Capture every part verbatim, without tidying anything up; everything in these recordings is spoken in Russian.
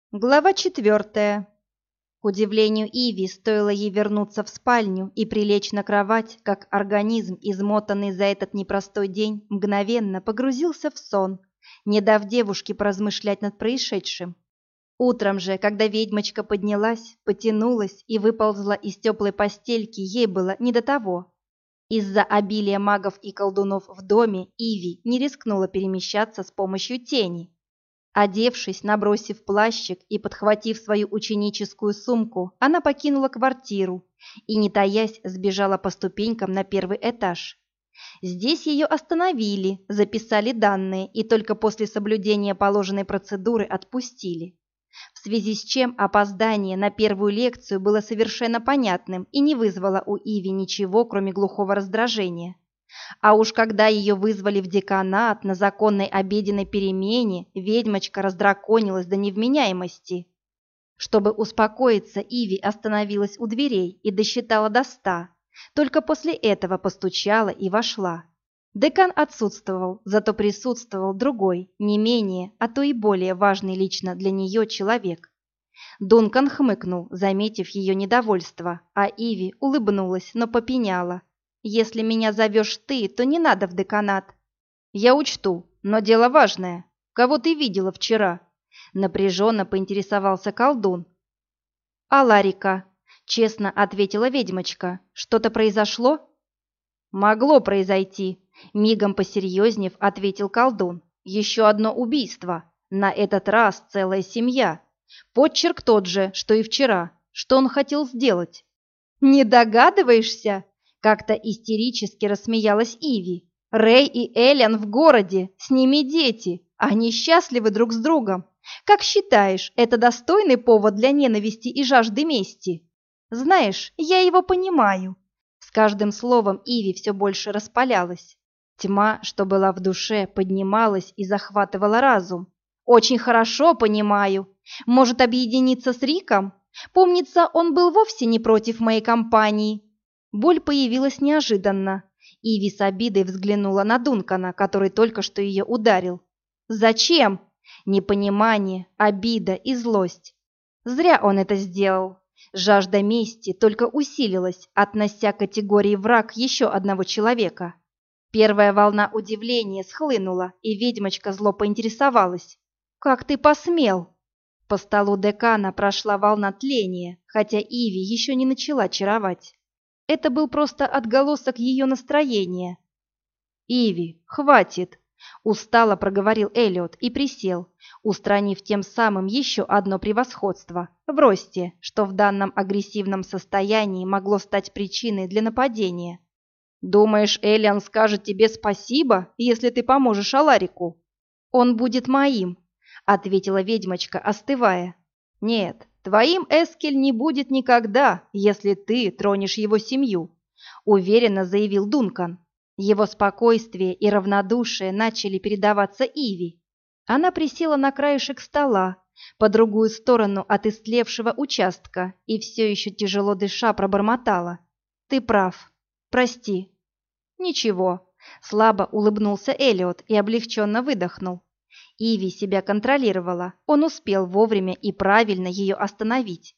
Глава четвертая. К удивлению Иви, стоило ей вернуться в спальню и прилечь на кровать, как организм, измотанный за этот непростой день, мгновенно погрузился в сон, не дав девушке поразмышлять над происшедшим. Утром же, когда ведьмочка поднялась, потянулась и выползла из теплой постельки, ей было не до того. Из-за обилия магов и колдунов в доме Иви не рискнула перемещаться с помощью тени. Одевшись, набросив плащик и подхватив свою ученическую сумку, она покинула квартиру и, не таясь, сбежала по ступенькам на первый этаж. Здесь ее остановили, записали данные и только после соблюдения положенной процедуры отпустили. В связи с чем опоздание на первую лекцию было совершенно понятным и не вызвало у Иви ничего, кроме глухого раздражения. А уж когда ее вызвали в деканат на законной обеденной перемене, ведьмочка раздраконилась до невменяемости. Чтобы успокоиться, Иви остановилась у дверей и досчитала до ста. Только после этого постучала и вошла. Декан отсутствовал, зато присутствовал другой, не менее, а то и более важный лично для нее человек. Дункан хмыкнул, заметив ее недовольство, а Иви улыбнулась, но попеняла. «Если меня зовешь ты, то не надо в деканат». «Я учту, но дело важное. Кого ты видела вчера?» Напряженно поинтересовался колдун. «Аларика», — честно ответила ведьмочка. «Что-то произошло?» «Могло произойти», — мигом посерьезнев ответил колдун. «Еще одно убийство. На этот раз целая семья. Подчерк тот же, что и вчера. Что он хотел сделать?» «Не догадываешься?» Как-то истерически рассмеялась Иви. «Рэй и Эллен в городе, с ними дети. Они счастливы друг с другом. Как считаешь, это достойный повод для ненависти и жажды мести?» «Знаешь, я его понимаю». С каждым словом Иви все больше распалялась. Тьма, что была в душе, поднималась и захватывала разум. «Очень хорошо понимаю. Может, объединиться с Риком? Помнится, он был вовсе не против моей компании». Боль появилась неожиданно. Иви с обидой взглянула на Дункана, который только что ее ударил. «Зачем?» Непонимание, обида и злость. Зря он это сделал. Жажда мести только усилилась, относя к категории враг еще одного человека. Первая волна удивления схлынула, и ведьмочка зло поинтересовалась. «Как ты посмел?» По столу декана прошла волна тления, хотя Иви еще не начала чаровать. Это был просто отголосок ее настроения. «Иви, хватит!» — устало проговорил Эллиот и присел, устранив тем самым еще одно превосходство в росте, что в данном агрессивном состоянии могло стать причиной для нападения. «Думаешь, Эллиан скажет тебе спасибо, если ты поможешь Аларику?» «Он будет моим», — ответила ведьмочка, остывая. «Нет, твоим Эскель не будет никогда, если ты тронешь его семью», — уверенно заявил Дункан. Его спокойствие и равнодушие начали передаваться Иви. Она присела на краешек стола, по другую сторону от истлевшего участка, и все еще тяжело дыша пробормотала. «Ты прав. Прости». «Ничего», — слабо улыбнулся Эллиот и облегченно выдохнул. Иви себя контролировала, он успел вовремя и правильно ее остановить.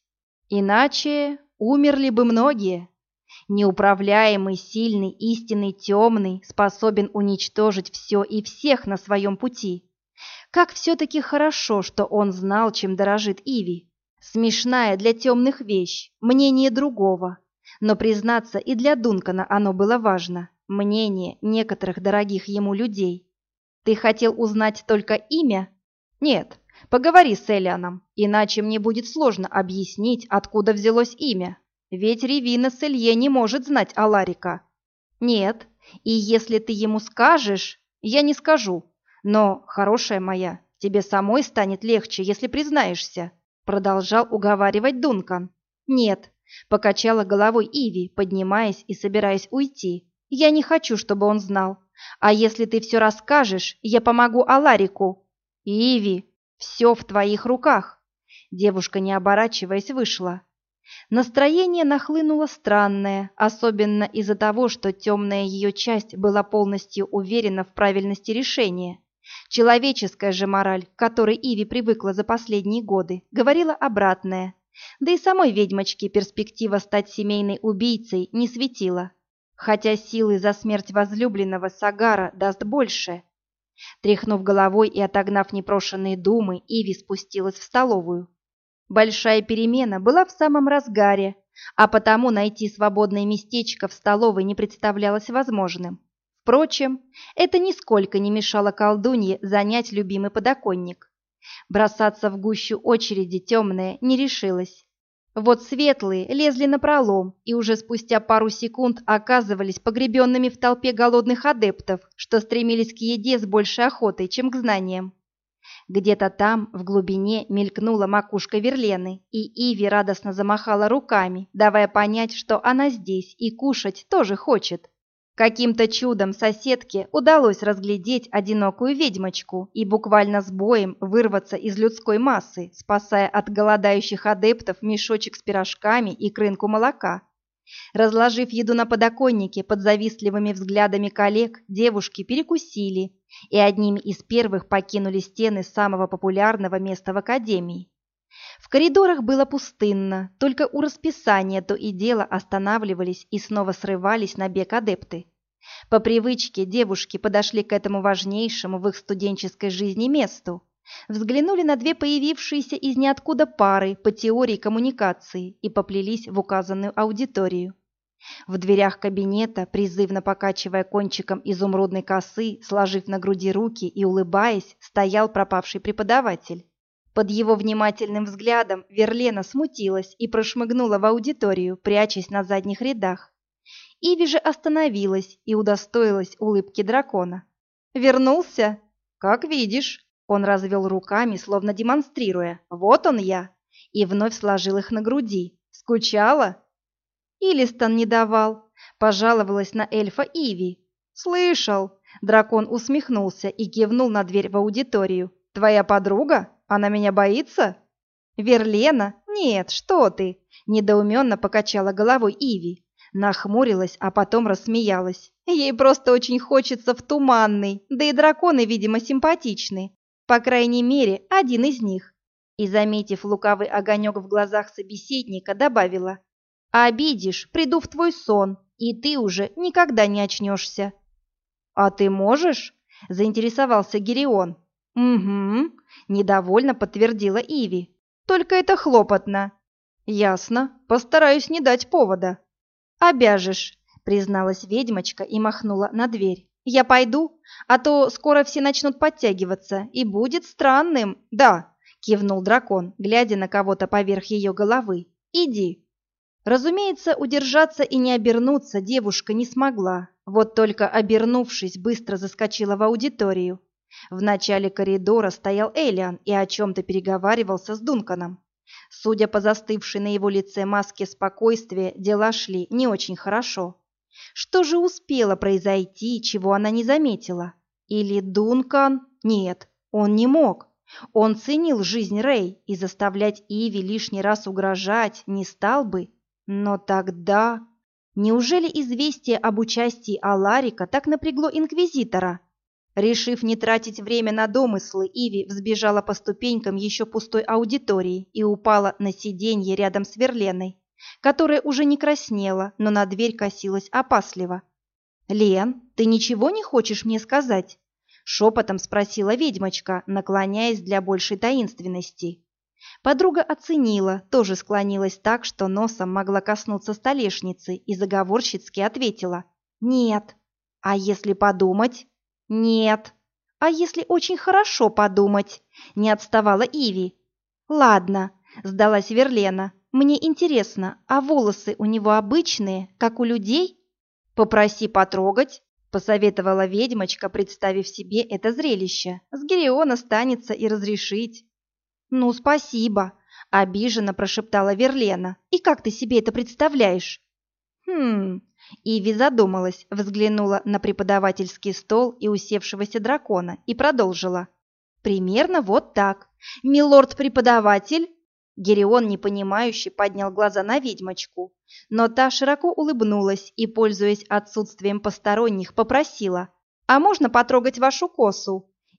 Иначе умерли бы многие. Неуправляемый, сильный, истинный, темный, способен уничтожить все и всех на своем пути. Как все-таки хорошо, что он знал, чем дорожит Иви. Смешная для темных вещь, мнение другого. Но, признаться, и для Дункана оно было важно. Мнение некоторых дорогих ему людей. «Ты хотел узнать только имя?» «Нет, поговори с Элианом, иначе мне будет сложно объяснить, откуда взялось имя. Ведь Ревина Селье не может знать Аларика». «Нет, и если ты ему скажешь...» «Я не скажу. Но, хорошая моя, тебе самой станет легче, если признаешься», продолжал уговаривать Дункан. «Нет», покачала головой Иви, поднимаясь и собираясь уйти. «Я не хочу, чтобы он знал. А если ты все расскажешь, я помогу Аларику». «Иви, все в твоих руках». Девушка, не оборачиваясь, вышла. Настроение нахлынуло странное, особенно из-за того, что темная ее часть была полностью уверена в правильности решения. Человеческая же мораль, к которой Иви привыкла за последние годы, говорила обратное. Да и самой ведьмочке перспектива стать семейной убийцей не светила. Хотя силы за смерть возлюбленного Сагара даст больше. Тряхнув головой и отогнав непрошенные думы, Иви спустилась в столовую. Большая перемена была в самом разгаре, а потому найти свободное местечко в столовой не представлялось возможным. Впрочем, это нисколько не мешало колдунье занять любимый подоконник. Бросаться в гущу очереди темная не решилась. Вот светлые лезли напролом и уже спустя пару секунд оказывались погребенными в толпе голодных адептов, что стремились к еде с большей охотой, чем к знаниям. Где-то там, в глубине, мелькнула макушка Верлены, и Иви радостно замахала руками, давая понять, что она здесь и кушать тоже хочет. Каким-то чудом соседке удалось разглядеть одинокую ведьмочку и буквально с боем вырваться из людской массы, спасая от голодающих адептов мешочек с пирожками и крынку молока. Разложив еду на подоконнике под завистливыми взглядами коллег, девушки перекусили и одними из первых покинули стены самого популярного места в академии. В коридорах было пустынно, только у расписания то и дело останавливались и снова срывались на бег адепты. По привычке девушки подошли к этому важнейшему в их студенческой жизни месту, взглянули на две появившиеся из ниоткуда пары по теории коммуникации и поплелись в указанную аудиторию. В дверях кабинета, призывно покачивая кончиком изумрудной косы, сложив на груди руки и улыбаясь, стоял пропавший преподаватель. Под его внимательным взглядом Верлена смутилась и прошмыгнула в аудиторию, прячась на задних рядах. Иви же остановилась и удостоилась улыбки дракона. «Вернулся? Как видишь». Он развел руками, словно демонстрируя. «Вот он я!» И вновь сложил их на груди. «Скучала?» «Илистон не давал», — пожаловалась на эльфа Иви. «Слышал!» — дракон усмехнулся и кивнул на дверь в аудиторию. «Твоя подруга? Она меня боится?» «Верлена? Нет, что ты!» — недоуменно покачала головой Иви. Нахмурилась, а потом рассмеялась. «Ей просто очень хочется в Туманный, да и драконы, видимо, симпатичны. По крайней мере, один из них». И, заметив лукавый огонек в глазах собеседника, добавила: «Обидишь, приду в твой сон, и ты уже никогда не очнешься». «А ты можешь?» – заинтересовался Гирион. «Угу», – недовольно подтвердила Иви. «Только это хлопотно». «Ясно, постараюсь не дать повода». «Обяжешь», – призналась ведьмочка и махнула на дверь. «Я пойду, а то скоро все начнут подтягиваться, и будет странным». «Да», – кивнул дракон, глядя на кого-то поверх ее головы. «Иди». Разумеется, удержаться и не обернуться девушка не смогла, вот только обернувшись, быстро заскочила в аудиторию. В начале коридора стоял Элиан и о чем-то переговаривался с Дунканом. Судя по застывшей на его лице маске спокойствия, дела шли не очень хорошо. Что же успело произойти, чего она не заметила? Или Дункан? Нет, он не мог. Он ценил жизнь Рэй и заставлять Иви лишний раз угрожать не стал бы. Но тогда... Неужели известие об участии Аларика так напрягло инквизитора? Решив не тратить время на домыслы, Иви взбежала по ступенькам еще пустой аудитории и упала на сиденье рядом с Верленой, которая уже не краснела, но на дверь косилась опасливо. «Лен, ты ничего не хочешь мне сказать?» — шепотом спросила ведьмочка, наклоняясь для большей таинственности. Подруга оценила, тоже склонилась так, что носом могла коснуться столешницы, и заговорщицки ответила: «Нет». «А если подумать?» «Нет». «А если очень хорошо подумать?» — не отставала Иви. «Ладно», — сдалась Верлена. «Мне интересно, а волосы у него обычные, как у людей?» «Попроси потрогать», — посоветовала ведьмочка, представив себе это зрелище. «С Гириона станется и разрешить». «Ну, спасибо», — обиженно прошептала Верлена. «И как ты себе это представляешь?» «Хм...» Иви задумалась, взглянула на преподавательский стол и усевшегося дракона и продолжила. «Примерно вот так. Милорд-преподаватель?» Гирион, непонимающе, поднял глаза на ведьмочку, но та широко улыбнулась и, пользуясь отсутствием посторонних, попросила: «А можно потрогать вашу косу?»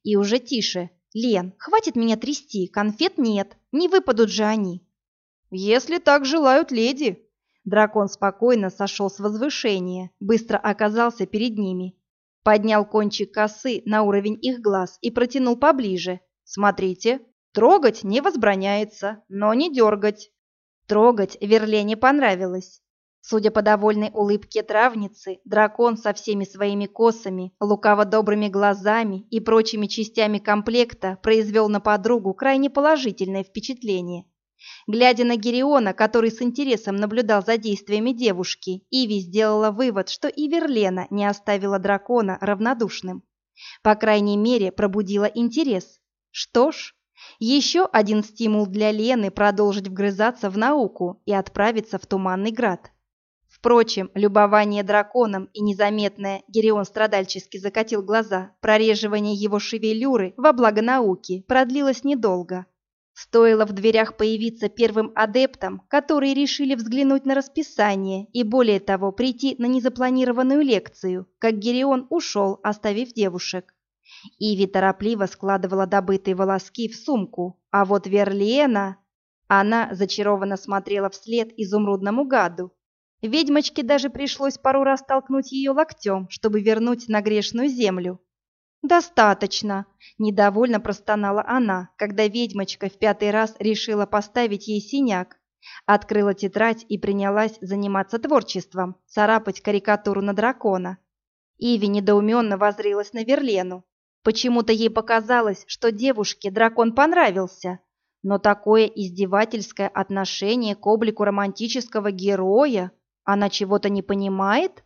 И уже тише. «Лен, хватит меня трясти, конфет нет, не выпадут же они». «Если так желают леди». Дракон спокойно сошел с возвышения, быстро оказался перед ними. Поднял кончик косы на уровень их глаз и протянул поближе. «Смотрите, трогать не возбраняется, но не дергать». Трогать Верле не понравилось. Судя по довольной улыбке травницы, дракон со всеми своими косами, лукаво-добрыми глазами и прочими частями комплекта произвел на подругу крайне положительное впечатление. Глядя на Гериона, который с интересом наблюдал за действиями девушки, Иви сделала вывод, что и Верлена не оставила дракона равнодушным. По крайней мере, пробудила интерес. Что ж, еще один стимул для Лены продолжить вгрызаться в науку и отправиться в Туманный Град. Впрочем, любование драконом и незаметное, Герион страдальчески закатил глаза, прореживание его шевелюры во благо науки продлилось недолго. Стоило в дверях появиться первым адептам, которые решили взглянуть на расписание и, более того, прийти на незапланированную лекцию, как Герион ушел, оставив девушек. Иви торопливо складывала добытые волоски в сумку, а вот Верлена... Она зачарованно смотрела вслед изумрудному гаду. Ведьмочке даже пришлось пару раз толкнуть ее локтем, чтобы вернуть на грешную землю. «Достаточно!» – недовольно простонала она, когда ведьмочка в пятый раз решила поставить ей синяк. Открыла тетрадь и принялась заниматься творчеством, царапать карикатуру на дракона. Иви недоуменно воззрилась на Верлену. Почему-то ей показалось, что девушке дракон понравился, но такое издевательское отношение к облику романтического героя, она чего-то не понимает?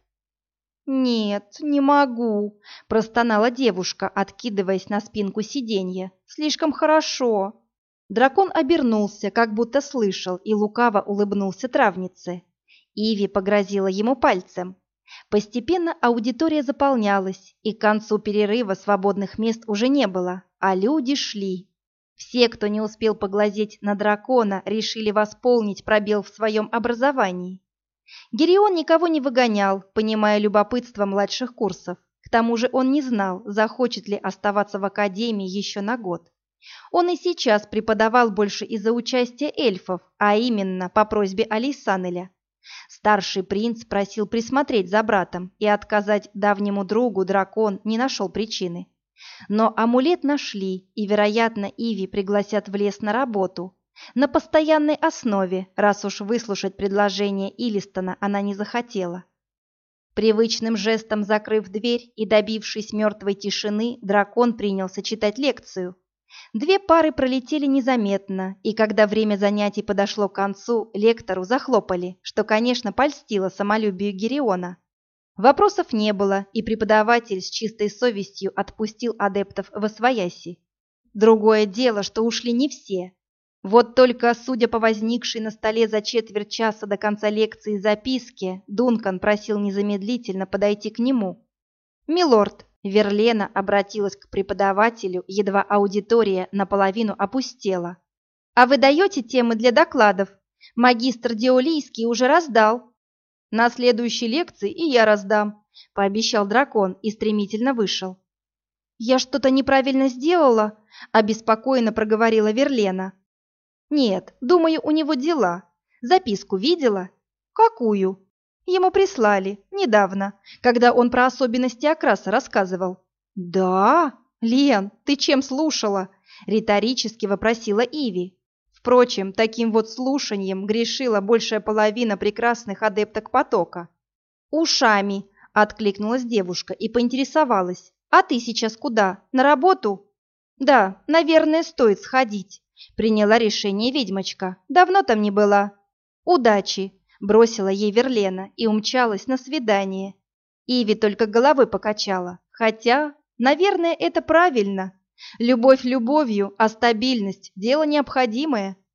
«Нет, не могу», – простонала девушка, откидываясь на спинку сиденья. «Слишком хорошо». Дракон обернулся, как будто слышал, и лукаво улыбнулся травнице. Иви погрозила ему пальцем. Постепенно аудитория заполнялась, и к концу перерыва свободных мест уже не было, а люди шли. Все, кто не успел поглазеть на дракона, решили восполнить пробел в своем образовании. Герион никого не выгонял, понимая любопытство младших курсов. К тому же он не знал, захочет ли оставаться в академии еще на год. Он и сейчас преподавал больше из-за участия эльфов, а именно по просьбе Алейсанеля. Старший принц просил присмотреть за братом, и отказать давнему другу дракон не нашел причины. Но амулет нашли, и, вероятно, Иви пригласят в лес на работу. На постоянной основе, раз уж выслушать предложение Илистона она не захотела. Привычным жестом закрыв дверь и добившись мертвой тишины, дракон принялся читать лекцию. Две пары пролетели незаметно, и когда время занятий подошло к концу, лектору захлопали, что, конечно, польстило самолюбию Гериона. Вопросов не было, и преподаватель с чистой совестью отпустил адептов восвояси. Другое дело, что ушли не все. Вот только, судя по возникшей на столе за четверть часа до конца лекции записке, Дункан просил незамедлительно подойти к нему. «Милорд», — Верлена обратилась к преподавателю, едва аудитория наполовину опустела. «А вы даете темы для докладов? Магистр Диолийский уже раздал». «На следующей лекции и я раздам», — пообещал дракон и стремительно вышел. «Я что-то неправильно сделала?» — обеспокоенно проговорила Верлена. «Нет, думаю, у него дела. Записку видела?» «Какую?» «Ему прислали, недавно, когда он про особенности окраса рассказывал». «Да? Лен, ты чем слушала?» — риторически вопросила Иви. Впрочем, таким вот слушанием грешила большая половина прекрасных адепток потока. «Ушами!» — откликнулась девушка и поинтересовалась. «А ты сейчас куда? На работу?» «Да, наверное, стоит сходить», — приняла решение ведьмочка. «Давно там не была». «Удачи!» — бросила ей Верлена и умчалась на свидание. Иви только головой покачала. Хотя, наверное, это правильно. Любовь любовью, а стабильность – дело необходимое.